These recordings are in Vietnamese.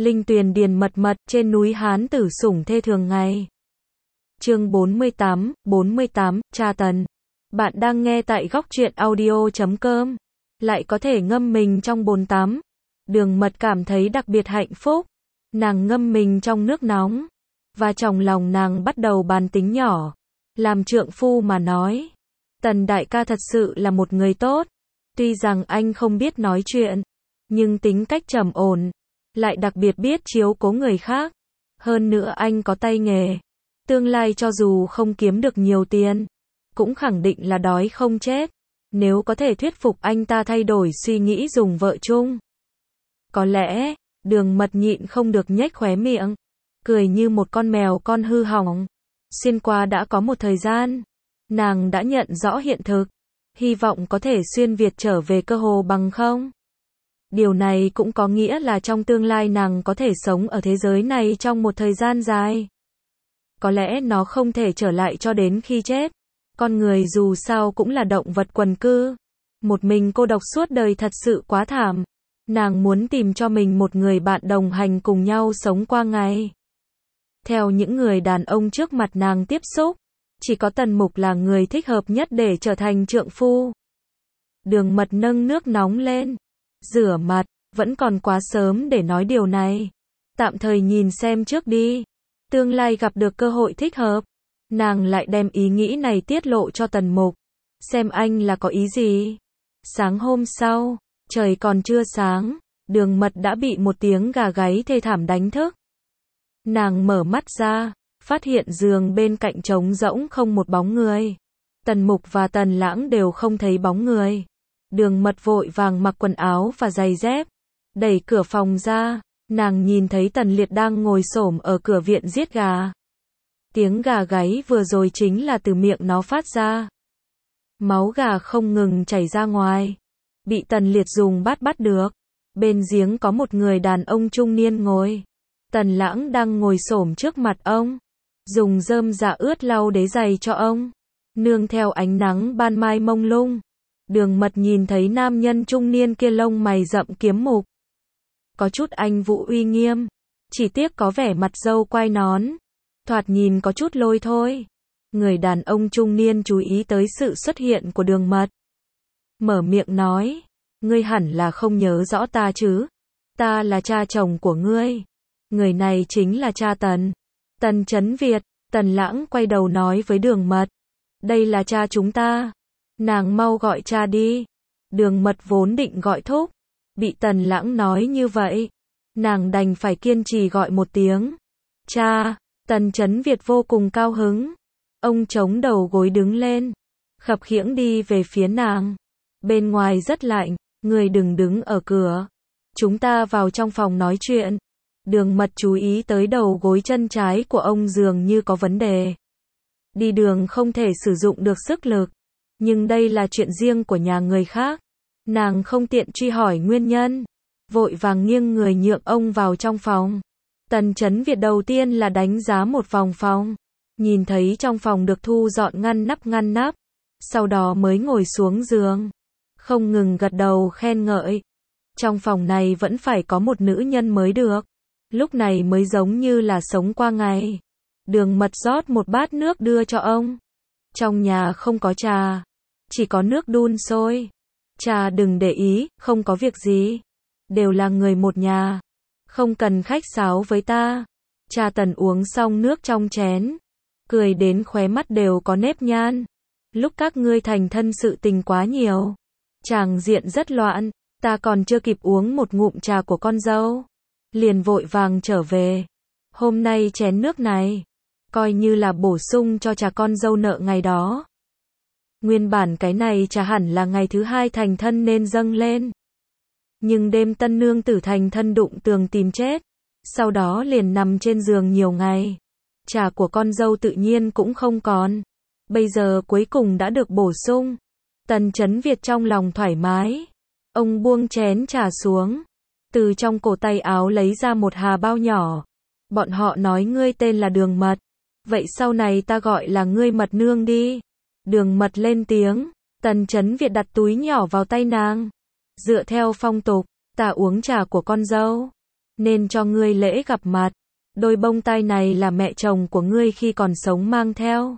Linh tuyền điền mật mật, trên núi Hán tử sủng thê thường ngày. Chương 48, Cha Tần. Bạn đang nghe tại góc truyện audio.com. Lại có thể ngâm mình trong bồn tắm. Đường Mật cảm thấy đặc biệt hạnh phúc. Nàng ngâm mình trong nước nóng. Và trong lòng nàng bắt đầu bàn tính nhỏ. Làm trượng phu mà nói. Tần đại ca thật sự là một người tốt. Tuy rằng anh không biết nói chuyện. Nhưng tính cách trầm ổn. Lại đặc biệt biết chiếu cố người khác. Hơn nữa anh có tay nghề. Tương lai cho dù không kiếm được nhiều tiền. Cũng khẳng định là đói không chết. Nếu có thể thuyết phục anh ta thay đổi suy nghĩ dùng vợ chung. Có lẽ, Đường Mật nhịn không được nhếch khóe miệng. Cười như một con mèo con hư hỏng. Xuyên qua đã có một thời gian. Nàng đã nhận rõ hiện thực. Hy vọng có thể xuyên Việt trở về cơ hồ bằng không. Điều này cũng có nghĩa là trong tương lai nàng có thể sống ở thế giới này trong một thời gian dài. Có lẽ nó không thể trở lại cho đến khi chết. Con người dù sao cũng là động vật quần cư. Một mình cô độc suốt đời thật sự quá thảm. Nàng muốn tìm cho mình một người bạn đồng hành cùng nhau sống qua ngày. Theo những người đàn ông trước mặt nàng tiếp xúc, chỉ có Tần Mục là người thích hợp nhất để trở thành trượng phu. Đường Mật nâng nước nóng lên. Rửa mặt, vẫn còn quá sớm để nói điều này. Tạm thời nhìn xem trước đi. Tương lai gặp được cơ hội thích hợp. Nàng lại đem ý nghĩ này tiết lộ cho Tần Mục. Xem anh là có ý gì. Sáng hôm sau, trời còn chưa sáng. Đường Mật đã bị một tiếng gà gáy thê thảm đánh thức. Nàng mở mắt ra, phát hiện giường bên cạnh trống rỗng không một bóng người. Tần Mục và Tần Lãng đều không thấy bóng người. Đường Mật vội vàng mặc quần áo và giày dép. Đẩy cửa phòng ra, nàng nhìn thấy Tần Liệt đang ngồi xổm ở cửa viện giết gà. Tiếng gà gáy vừa rồi chính là từ miệng nó phát ra. Máu gà không ngừng chảy ra ngoài. Bị Tần Liệt dùng bát bắt được. Bên giếng có một người đàn ông trung niên ngồi. Tần Lãng đang ngồi xổm trước mặt ông. Dùng rơm dạ ướt lau đế giày cho ông. Nương theo ánh nắng ban mai mông lung. Đường Mật nhìn thấy nam nhân trung niên kia lông mày rậm kiếm mục. Có chút anh vũ uy nghiêm. Chỉ tiếc có vẻ mặt râu quai nón. Thoạt nhìn có chút lôi thôi. Người đàn ông trung niên chú ý tới sự xuất hiện của Đường Mật. Mở miệng nói. Ngươi hẳn là không nhớ rõ ta chứ. Ta là cha chồng của ngươi. Người này chính là cha Tần. Tần Chấn Việt. Tần Lãng quay đầu nói với Đường Mật. Đây là cha chúng ta. Nàng mau gọi cha đi. Đường Mật vốn định gọi thúc. Bị Tần Lãng nói như vậy. Nàng đành phải kiên trì gọi một tiếng. Cha. Tần Chấn Việt vô cùng cao hứng. Ông chống đầu gối đứng lên. Khập khiễng đi về phía nàng. Bên ngoài rất lạnh. Người đừng đứng ở cửa. Chúng ta vào trong phòng nói chuyện. Đường Mật chú ý tới đầu gối chân trái của ông dường như có vấn đề. Đi đường không thể sử dụng được sức lực. Nhưng đây là chuyện riêng của nhà người khác. Nàng không tiện truy hỏi nguyên nhân. Vội vàng nghiêng người nhượng ông vào trong phòng. Tần Chấn Việt đầu tiên là đánh giá một vòng phòng. Nhìn thấy trong phòng được thu dọn ngăn nắp. Sau đó mới ngồi xuống giường. Không ngừng gật đầu khen ngợi. Trong phòng này vẫn phải có một nữ nhân mới được. Lúc này mới giống như là sống qua ngày. Đường Mật rót một bát nước đưa cho ông. Trong nhà không có trà. Chỉ có nước đun sôi. Trà đừng để ý, không có việc gì. Đều là người một nhà. Không cần khách sáo với ta. Cha Tần uống xong nước trong chén. Cười đến khóe mắt đều có nếp nhăn. Lúc các ngươi thành thân sự tình quá nhiều. Tràng diện rất loạn. Ta còn chưa kịp uống một ngụm trà của con dâu. Liền vội vàng trở về. Hôm nay chén nước này. Coi như là bổ sung cho trà con dâu nợ ngày đó. Nguyên bản cái này chả hẳn là ngày thứ hai thành thân nên dâng lên. Nhưng đêm tân nương tử thành thân đụng tường tìm chết. Sau đó liền nằm trên giường nhiều ngày. Trà của con dâu tự nhiên cũng không còn. Bây giờ cuối cùng đã được bổ sung. Tần Chấn Việt trong lòng thoải mái. Ông buông chén trà xuống. Từ trong cổ tay áo lấy ra một hà bao nhỏ. Bọn họ nói ngươi tên là Đường Mật. Vậy sau này ta gọi là ngươi Mật nương đi. Đường Mật lên tiếng. Tần Chấn Việt đặt túi nhỏ vào tay nàng. Dựa theo phong tục, ta uống trà của con dâu. nên cho ngươi lễ gặp mặt. Đôi bông tai này là mẹ chồng của ngươi khi còn sống mang theo.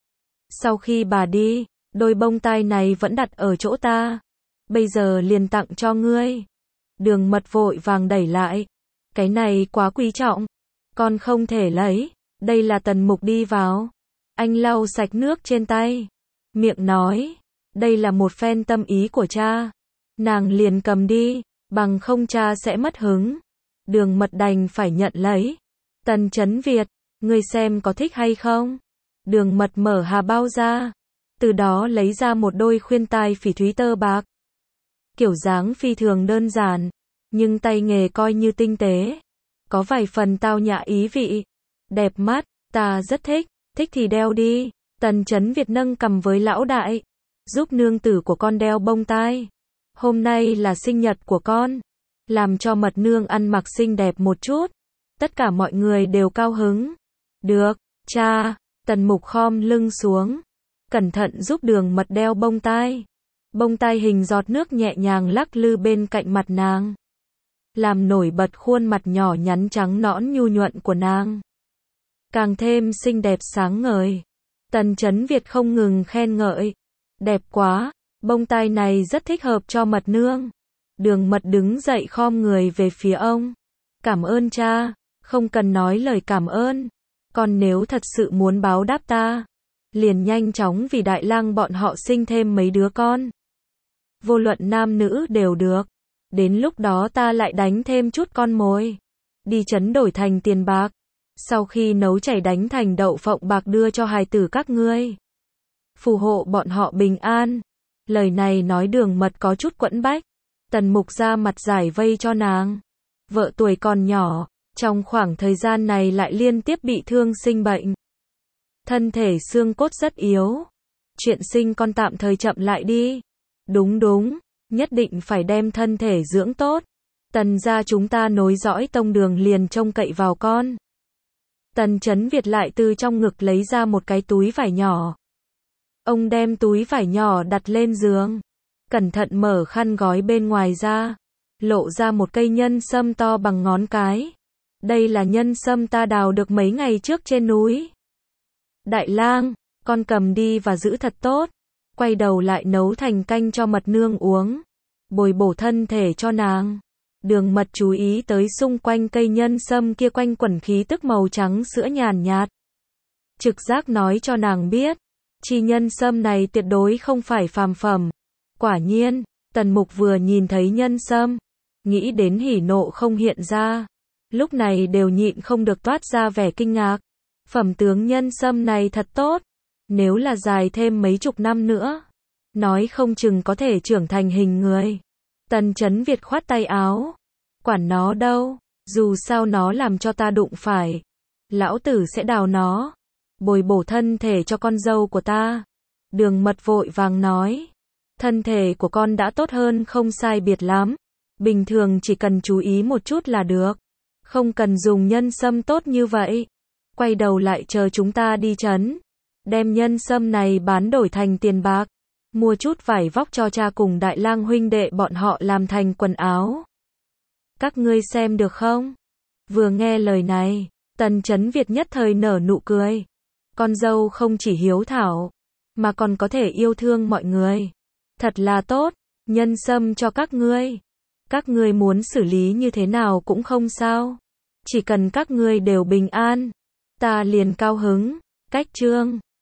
Sau khi bà đi, đôi bông tai này vẫn đặt ở chỗ ta. Bây giờ liền tặng cho ngươi. Đường Mật vội vàng đẩy lại. Cái này quá quý trọng. Con không thể lấy. Đây là Tần Mục đi vào. Anh lau sạch nước trên tay. Miệng nói. Đây là một phen tâm ý của cha. Nàng liền cầm đi. Bằng không cha sẽ mất hứng. Đường Mật đành phải nhận lấy. Tần Chấn Việt. Ngươi xem có thích hay không? Đường Mật mở hà bao ra. Từ đó lấy ra một đôi khuyên tai phỉ thúy tơ bạc. Kiểu dáng phi thường đơn giản. Nhưng tay nghề coi như tinh tế. Có vài phần tao nhã ý vị. Đẹp mắt, ta rất thích. Thích thì đeo đi. Tần Chấn Việt nâng cầm với lão đại. Giúp nương tử của con đeo bông tai. Hôm nay là sinh nhật của con. Làm cho Mật nương ăn mặc xinh đẹp một chút. Tất cả mọi người đều cao hứng. Được, cha. Tần Mục khom lưng xuống. Cẩn thận giúp Đường Mật đeo bông tai. Bông tai hình giọt nước nhẹ nhàng lắc lư bên cạnh mặt nàng. Làm nổi bật khuôn mặt nhỏ nhắn trắng nõn nhu nhuận của nàng. Càng thêm xinh đẹp sáng ngời. Tần Chấn Việt không ngừng khen ngợi. Đẹp quá, bông tai này rất thích hợp cho Mật nương. Đường Mật đứng dậy khom người về phía ông. Cảm ơn cha, không cần nói lời cảm ơn. Còn nếu thật sự muốn báo đáp ta, liền nhanh chóng vì Đại Lang bọn họ sinh thêm mấy đứa con. Vô luận nam nữ đều được. Đến lúc đó ta lại đánh thêm chút con mồi. Đi trấn đổi thành tiền bạc. Sau khi nấu chảy đánh thành đậu phộng bạc đưa cho hài tử các ngươi. Phù hộ bọn họ bình an. Lời này nói Đường Mật có chút quẫn bách. Tần Mục ra mặt giải vây cho nàng. Vợ tuổi còn nhỏ, trong khoảng thời gian này lại liên tiếp bị thương sinh bệnh. Thân thể xương cốt rất yếu. Chuyện sinh con tạm thời chậm lại đi. Đúng, nhất định phải đem thân thể dưỡng tốt. Tần gia chúng ta nối dõi tông đường liền trông cậy vào con. Tần Chấn Việt lại từ trong ngực lấy ra một cái túi vải nhỏ. Ông đem túi vải nhỏ đặt lên giường. Cẩn thận mở khăn gói bên ngoài ra. Lộ ra một cây nhân sâm to bằng ngón cái. Đây là nhân sâm ta đào được mấy ngày trước trên núi. Đại Lang, con cầm đi và giữ thật tốt. Quay đầu lại nấu thành canh cho Mật nương uống. Bồi bổ thân thể cho nàng. Đường Mật chú ý tới xung quanh cây nhân sâm kia quanh quẩn khí tức màu trắng sữa nhàn nhạt. Trực giác nói cho nàng biết. Chi nhân sâm này tuyệt đối không phải phàm phẩm. Quả nhiên, Tần Mục vừa nhìn thấy nhân sâm. Nghĩ đến hỉ nộ không hiện ra. Lúc này đều nhịn không được toát ra vẻ kinh ngạc. Phẩm tướng nhân sâm này thật tốt. Nếu là dài thêm mấy chục năm nữa, nói không chừng có thể trưởng thành hình người. Tần Chấn Việt khoát tay áo. Quản nó đâu, dù sao nó làm cho ta đụng phải. Lão tử sẽ đào nó. Bồi bổ thân thể cho con dâu của ta. Đường Mật vội vàng nói. Thân thể của con đã tốt hơn không sai biệt lắm. Bình thường chỉ cần chú ý một chút là được. Không cần dùng nhân sâm tốt như vậy. Quay đầu lại chờ chúng ta đi trấn. Đem nhân sâm này bán đổi thành tiền bạc. Mua chút vải vóc cho cha cùng Đại Lang huynh đệ bọn họ làm thành quần áo. Các ngươi xem được không? Vừa nghe lời này, Tần Chấn Việt nhất thời nở nụ cười. Con dâu không chỉ hiếu thảo, mà còn có thể yêu thương mọi người. Thật là tốt, nhân sâm cho các ngươi. Các ngươi muốn xử lý như thế nào cũng không sao. Chỉ cần các ngươi đều bình an, ta liền cao hứng. Cách chương